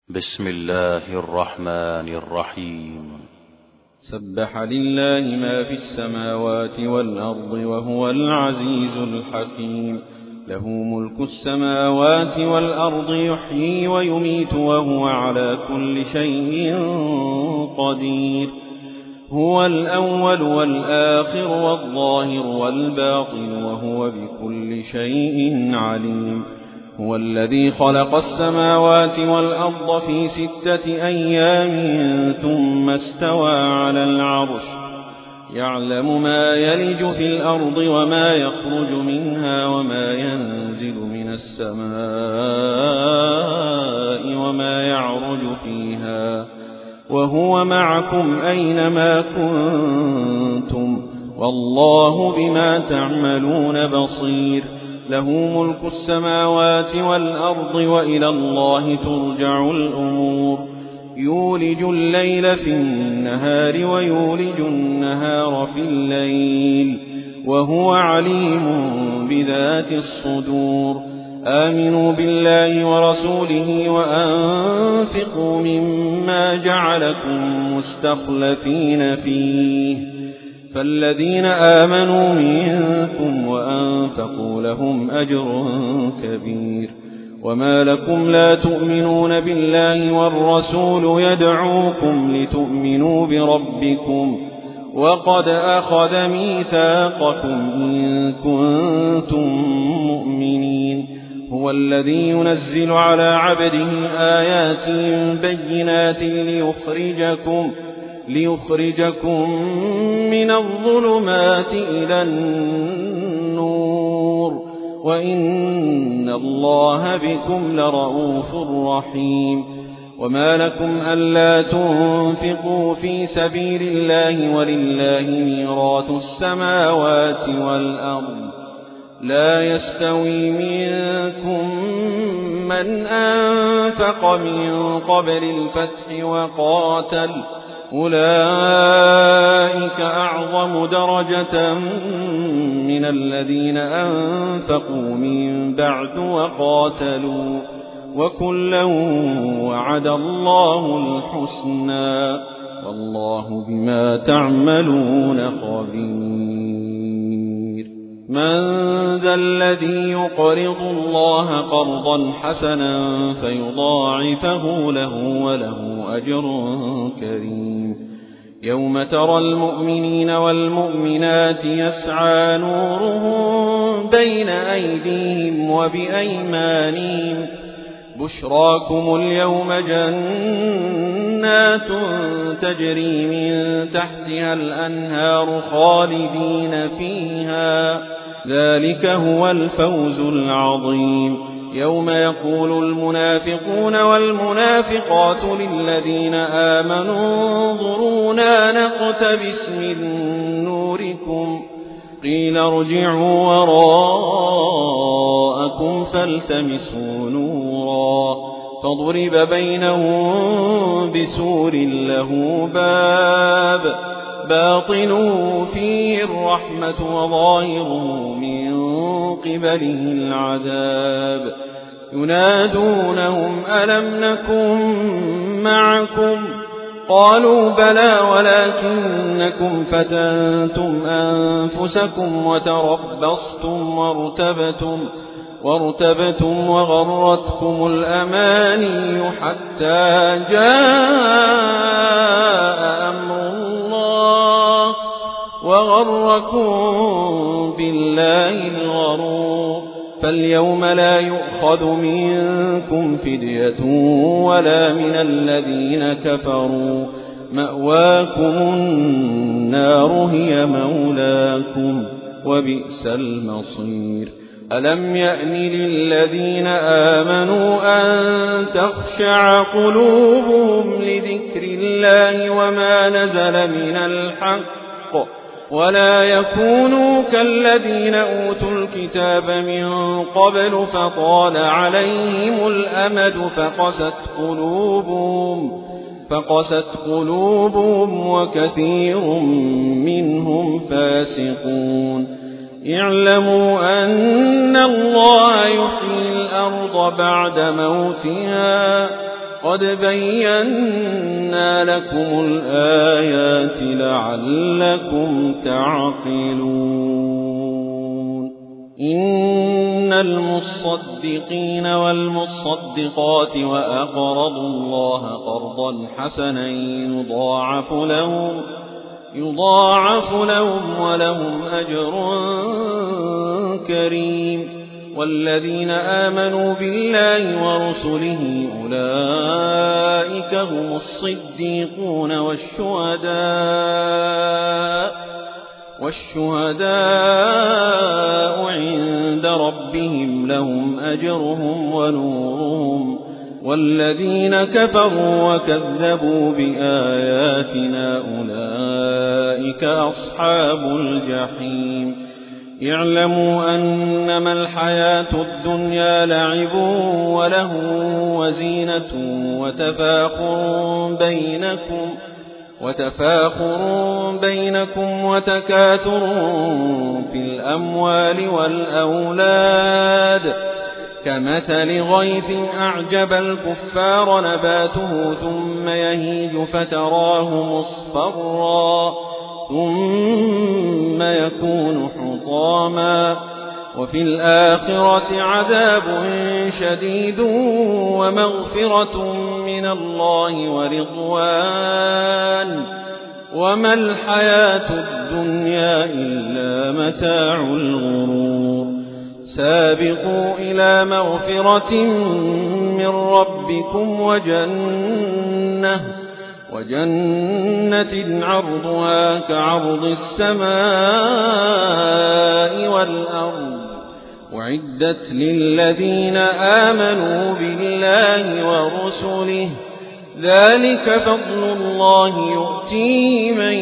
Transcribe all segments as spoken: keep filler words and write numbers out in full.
بسم الله الرحمن الرحيم. سبح لله ما في السماوات والأرض وهو العزيز الحكيم. له ملك السماوات والأرض يحيي ويميت وهو على كل شيء قدير. هو الأول والآخر والظاهر والباطن وهو بكل شيء عليم. هو الذي خلق السماوات والأرض في ستة أيام ثم استوى على العرش يعلم ما يلج في الأرض وما يخرج منها وما ينزل من السماء وما يعرج فيها وهو معكم أينما كنتم والله بما تعملون بصير. له ملك السماوات والأرض وإلى الله ترجع الأمور. يولج الليل في النهار ويولج النهار في الليل وهو عليم بذات الصدور. آمنوا بالله ورسوله وأنفقوا مما جعلكم مستخلفين فيه فالذين آمنوا منكم وأنفقوا لهم أجر كبير. وما لكم لا تؤمنون بالله والرسول يدعوكم لتؤمنوا بربكم وقد أخذ ميثاقكم إن كنتم مؤمنين. هو الذي ينزل على عبده آيات بينات ليخرجكم ليخرجكم من الظلمات إلى النور وإن الله بكم لرؤوف رحيم. وما لكم ألا تنفقوا في سبيل الله ولله ميراث السماوات والأرض لا يستوي منكم من أنفق من قبل الفتح وقاتل أولئك أعظم درجة من الذين أنفقوا من بعد وقاتلوا وكلا وعد الله الحسنى والله بما تعملون خبير. من ذا الذي يقرض الله قرضا حسنا فيضاعفه له وله أجر كريم. يوم ترى المؤمنين والمؤمنات يسعى نورهم بين أيديهم وبأيمانهم بشراكم اليوم جنات تجري من تحتها الأنهار خالدين فيها ذلك هو الفوز العظيم. يوم يقول المنافقون والمنافقات للذين آمنوا انظرونا نقتبس من نوركم قيل ارجعوا وراءكم فالتمسوا نورا فضرب بينهم بسور له باب باطنه فيه الرحمة وظاهره من قبله العذاب. ينادونهم ألم نكن معكم قالوا بلى ولكنكم فتنتم أنفسكم وتربصتم وارتبتم وارتبتم وغرتكم الأماني حتى جاء أمر الله وغركم بالله الغرور. فاليوم لا يؤخذ منكم فدية ولا من الذين كفروا مأواكم النار هي مولاكم وبئس المصير. ألم يأن للذين آمنوا أن تخشع قلوبهم لذكر الله وما نزل من الحق ولا يكونوا كالذين أوتوا الكتاب من قبل فطال عليهم الأمد فقست قلوبهم فقست قلوبهم وكثير منهم فاسقون. اعلموا أن الله يحيي الأرض بعد موتها قد بينا لكم الآيات لعلكم تعقلون إن المصدقين والمصدقات وأقرضوا الله قرضا حسنا يضاعف لهم يضاعف لهم ولهم أجر كريم والذين آمنوا بالله ورسله أولئك هم الصديقون والشهداء والشهداء عند ربهم لهم أجرهم ونورهم والذين كفروا وكذبوا بآياتنا أولئك أصحاب الجحيم اعلموا أنما الحياة الدنيا لعب وله وزينة وتفاخر بينكم وتفاخر بينكم وتكاثر في الأموال والأولاد كمثل غيث أعجب الكفار نباته ثم يهيج فتراه مصفرا ثم يكون حطاما وفي الآخرة عذاب شديد ومغفرة من الله ورضوان وما الحياة الدنيا إلا متاع الغرور سابقوا إلى مغفرة من ربكم وجنة وجنة عرضها كعرض السماء والأرض أعدت للذين آمنوا بالله ورسله ذلك فضل الله يؤتيه من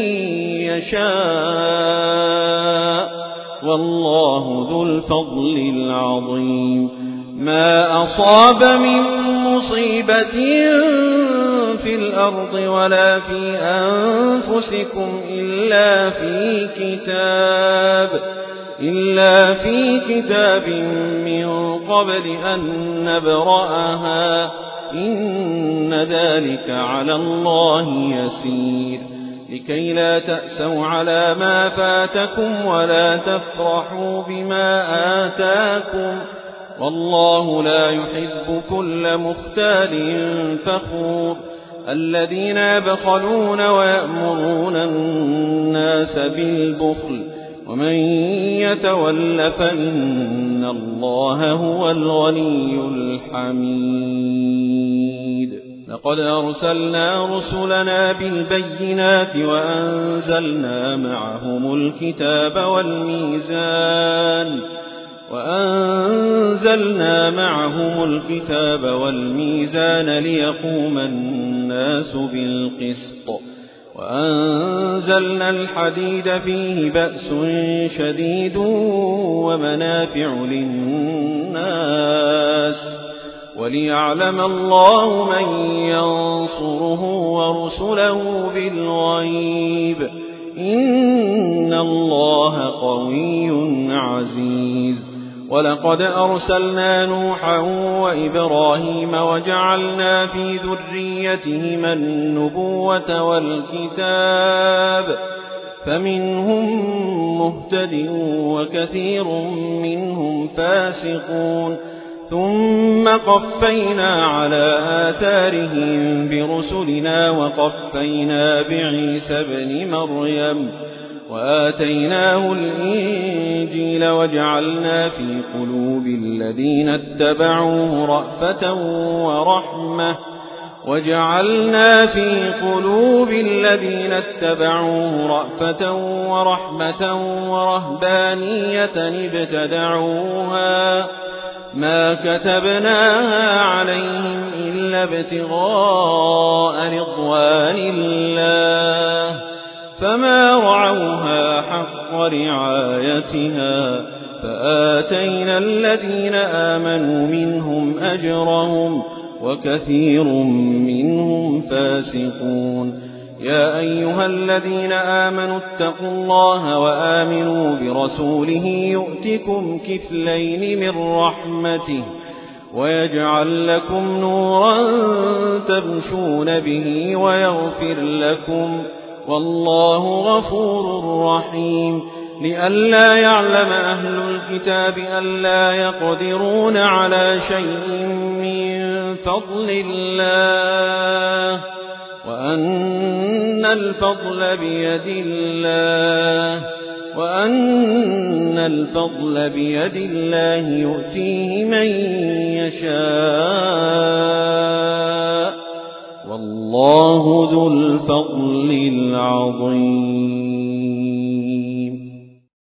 يشاء والله ذو الفضل العظيم ما أصاب من مصيبة في الأرض ولا في أنفسكم إلا في كتاب إلا في كتاب من قبل أن نبرأها إن ذلك على الله يسير لكي لا تأسوا على ما فاتكم ولا تفرحوا بما آتاكم والله لا يحب كل مختال فخور الذين يبخلون ويأمرون الناس بالبخل ومن يتول فإن الله هو الغني الحميد لقد أرسلنا رسلنا بالبينات وأنزلنا معهم الكتاب والميزان وأنزلنا معهم الكتاب والميزان ليقوم الناس بالقسط وأنزلنا الحديد فيه بأس شديد ومنافع للناس وليعلم الله من ينصره ورسله بالغيب إن الله قوي عزيز ولقد أرسلنا نوحا وإبراهيم وجعلنا في ذريتهما النبوة والكتاب فمنهم مهتد وكثير منهم فاسقون ثم قفينا على آثارهم برسلنا وقفينا بعيسى ابن مريم وآتيناه الإنجيل وجعلنا في قلوب الذين اتبعوه رأفة ورحمة وجعلنا في قلوب الذين اتبعوه رأفة ورحمة ورهبانية ابتدعوها ما كتبناها عليهم إلا ابتغاء رضوان الله فما رعوها حق رعايتها فآتينا الذين آمنوا منهم أجرهم وكثير منهم فاسقون يا أيها الذين آمنوا اتقوا الله وآمنوا برسوله يؤتكم كفلين من رحمته ويجعل لكم نورا تمشون به ويغفر لكم والله غفور رحيم لئلا يعلم أهل الكتاب ألا يقدرون على شيء من فضل الله وأن الفضل بيد الله وأن الفضل بيد الله يؤتيه من يشاء والله ذو الفضل العظيم.